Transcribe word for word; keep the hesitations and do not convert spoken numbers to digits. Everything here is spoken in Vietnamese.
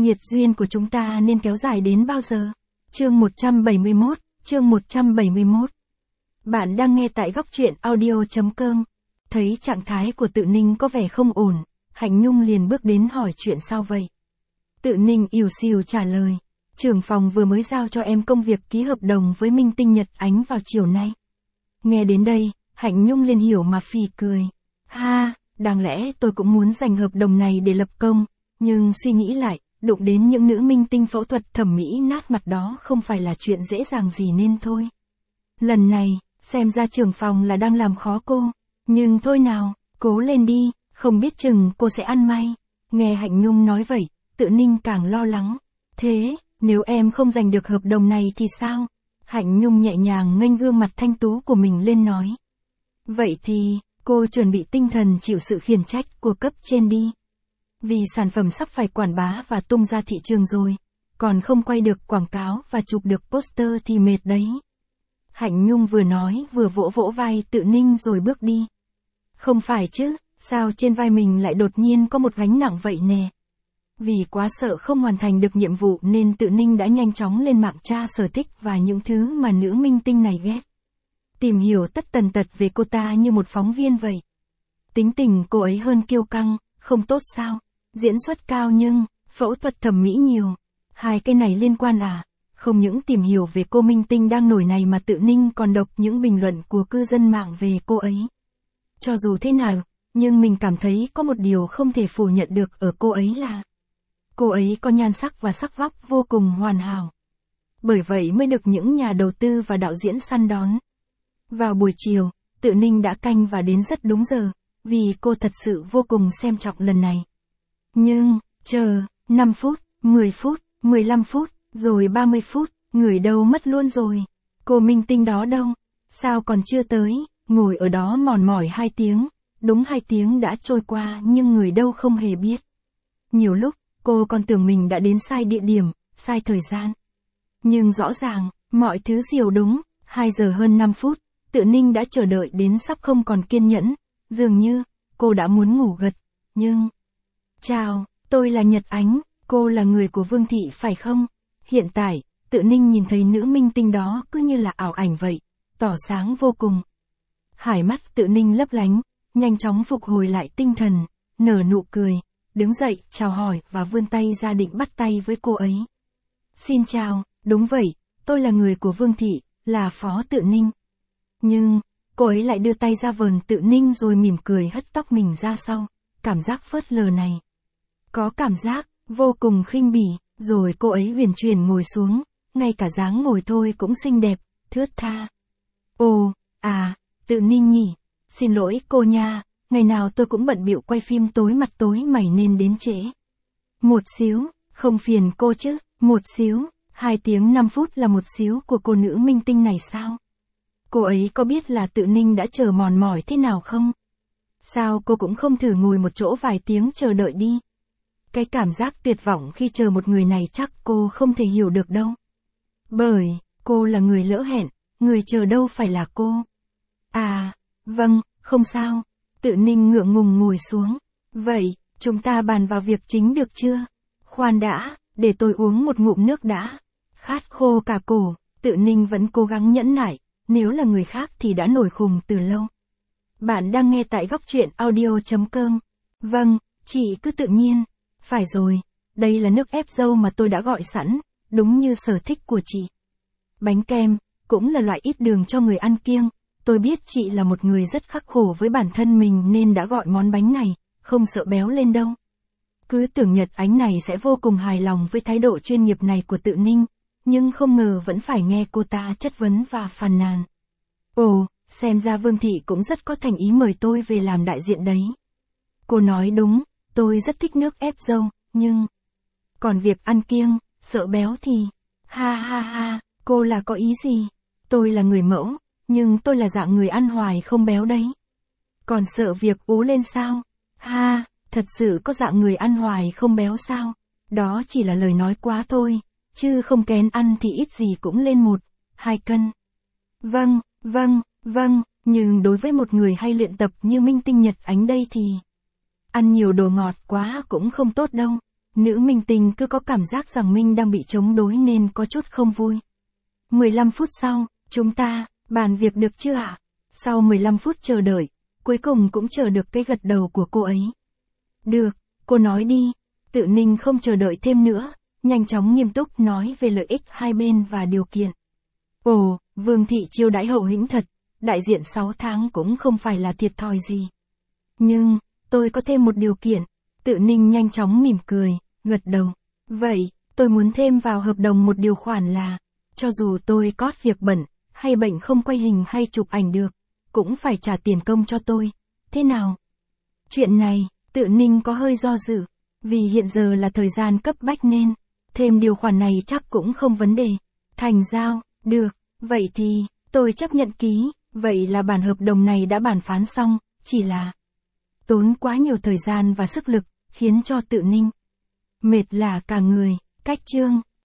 Nghiệt duyên của chúng ta nên kéo dài đến bao giờ? Chương một trăm bảy mươi mốt, chương một trăm bảy mươi mốt. Bạn đang nghe tại góc truyện audio chấm com. Thấy trạng thái của Tự Ninh có vẻ không ổn, Hạnh Nhung liền bước đến hỏi chuyện sao vậy. Tự Ninh ỉu xìu trả lời, trưởng phòng vừa mới giao cho em công việc ký hợp đồng với Minh Tinh Nhật Ánh vào chiều nay. Nghe đến đây, Hạnh Nhung liền hiểu mà phì cười. Ha, đáng lẽ tôi cũng muốn dành hợp đồng này để lập công, nhưng suy nghĩ lại, đụng đến những nữ minh tinh phẫu thuật thẩm mỹ nát mặt đó không phải là chuyện dễ dàng gì nên thôi. Lần này, xem ra trưởng phòng là đang làm khó cô, nhưng thôi nào, cố lên đi, không biết chừng cô sẽ ăn may. Nghe Hạnh Nhung nói vậy, Tự Ninh càng lo lắng. Thế, nếu em không giành được hợp đồng này thì sao? Hạnh Nhung nhẹ nhàng nghênh gương mặt thanh tú của mình lên nói. Vậy thì, cô chuẩn bị tinh thần chịu sự khiển trách của cấp trên đi. Vì sản phẩm sắp phải quảng bá và tung ra thị trường rồi, còn không quay được quảng cáo và chụp được poster thì mệt đấy. Hạnh Nhung vừa nói vừa vỗ vỗ vai Tự Ninh rồi bước đi. Không phải chứ, sao trên vai mình lại đột nhiên có một gánh nặng vậy nè. Vì quá sợ không hoàn thành được nhiệm vụ nên Tự Ninh đã nhanh chóng lên mạng tra sở thích và những thứ mà nữ minh tinh này ghét. Tìm hiểu tất tần tật về cô ta như một phóng viên vậy. Tính tình cô ấy hơn kiêu căng, không tốt sao? Diễn xuất cao nhưng, phẫu thuật thẩm mỹ nhiều. Hai cái này liên quan à? Không những tìm hiểu về cô minh tinh đang nổi này mà Tự Ninh còn đọc những bình luận của cư dân mạng về cô ấy. Cho dù thế nào, nhưng mình cảm thấy có một điều không thể phủ nhận được ở cô ấy là cô ấy có nhan sắc và sắc vóc vô cùng hoàn hảo. Bởi vậy mới được những nhà đầu tư và đạo diễn săn đón. Vào buổi chiều, Tự Ninh đã canh và đến rất đúng giờ, vì cô thật sự vô cùng xem trọng lần này. Nhưng, chờ, năm phút, mười phút, mười lăm phút, rồi ba mươi phút, người đâu mất luôn rồi. Cô minh tinh đó đâu? Sao còn chưa tới? Ngồi ở đó mòn mỏi hai tiếng, đúng hai tiếng đã trôi qua nhưng người đâu không hề biết. Nhiều lúc, cô còn tưởng mình đã đến sai địa điểm, sai thời gian. Nhưng rõ ràng, mọi thứ diều đúng, hai giờ hơn năm phút, Tự Ninh đã chờ đợi đến sắp không còn kiên nhẫn, dường như, cô đã muốn ngủ gật, nhưng... Chào, tôi là Nhật Ánh, cô là người của Vương Thị phải không? Hiện tại, Tự Ninh nhìn thấy nữ minh tinh đó cứ như là ảo ảnh vậy, tỏ sáng vô cùng. Hải mắt Tự Ninh lấp lánh, nhanh chóng phục hồi lại tinh thần, nở nụ cười, đứng dậy, chào hỏi và vươn tay ra định bắt tay với cô ấy. Xin chào, đúng vậy, tôi là người của Vương Thị, là Phó Tự Ninh. Nhưng, cô ấy lại đưa tay ra vờn Tự Ninh rồi mỉm cười hất tóc mình ra sau, cảm giác phớt lờ này. Có cảm giác, vô cùng khinh bỉ, rồi cô ấy huyền chuyển ngồi xuống, ngay cả dáng ngồi thôi cũng xinh đẹp, thướt tha. Ồ, à, Tự Ninh nhỉ, xin lỗi cô nha, ngày nào tôi cũng bận bịu quay phim tối mặt tối mày nên đến trễ. Một xíu, không phiền cô chứ, một xíu, hai tiếng năm phút là một xíu của cô nữ minh tinh này sao? Cô ấy có biết là Tự Ninh đã chờ mòn mỏi thế nào không? Sao cô cũng không thử ngồi một chỗ vài tiếng chờ đợi đi? Cái cảm giác tuyệt vọng khi chờ một người này chắc cô không thể hiểu được đâu. Bởi, cô là người lỡ hẹn, người chờ đâu phải là cô. À, vâng, không sao. Tự Ninh ngượng ngùng ngồi xuống. Vậy, chúng ta bàn vào việc chính được chưa? Khoan đã, để tôi uống một ngụm nước đã. Khát khô cả cổ, Tự Ninh vẫn cố gắng nhẫn nại, nếu là người khác thì đã nổi khùng từ lâu. Bạn đang nghe tại góc truyện audio chấm com. Vâng, chị cứ tự nhiên. Phải rồi, đây là nước ép dâu mà tôi đã gọi sẵn, đúng như sở thích của chị. Bánh kem, cũng là loại ít đường cho người ăn kiêng. Tôi biết chị là một người rất khắc khổ với bản thân mình nên đã gọi món bánh này, không sợ béo lên đâu. Cứ tưởng Nhật Ánh này sẽ vô cùng hài lòng với thái độ chuyên nghiệp này của Tự Ninh, nhưng không ngờ vẫn phải nghe cô ta chất vấn và phàn nàn. Ồ, xem ra Vương Thị cũng rất có thành ý mời tôi về làm đại diện đấy. Cô nói đúng, tôi rất thích nước ép dâu, nhưng... Còn việc ăn kiêng, sợ béo thì... Ha ha ha, cô là có ý gì? Tôi là người mẫu, nhưng tôi là dạng người ăn hoài không béo đấy. Còn sợ việc ú lên sao? Ha, thật sự có dạng người ăn hoài không béo sao? Đó chỉ là lời nói quá thôi, chứ không kén ăn thì ít gì cũng lên một, hai cân. Vâng, vâng, vâng, nhưng đối với một người hay luyện tập như Minh Tinh Nhật Ánh đây thì... Ăn nhiều đồ ngọt quá cũng không tốt đâu. Nữ minh tinh cứ có cảm giác rằng Minh đang bị chống đối nên có chút không vui. mười lăm phút sau, chúng ta, bàn việc được chưa ạ? Sau mười lăm phút chờ đợi, cuối cùng cũng chờ được cái gật đầu của cô ấy. Được, cô nói đi. Tự Ninh không chờ đợi thêm nữa, nhanh chóng nghiêm túc nói về lợi ích hai bên và điều kiện. Ồ, Vương thị chiêu đãi hậu hĩnh thật, đại diện sáu tháng cũng không phải là thiệt thòi gì. Nhưng, tôi có thêm một điều kiện. Tự Ninh nhanh chóng mỉm cười, gật đầu. Vậy, tôi muốn thêm vào hợp đồng một điều khoản là, cho dù tôi có việc bận, hay bệnh không quay hình hay chụp ảnh được, cũng phải trả tiền công cho tôi. Thế nào? Chuyện này, Tự Ninh có hơi do dự, vì hiện giờ là thời gian cấp bách nên, thêm điều khoản này chắc cũng không vấn đề. Thành giao, được, vậy thì, tôi chấp nhận ký, vậy là bản hợp đồng này đã bàn phán xong, chỉ là tốn quá nhiều thời gian và sức lực, khiến cho Tự Ninh mệt lả cả người. Cách chương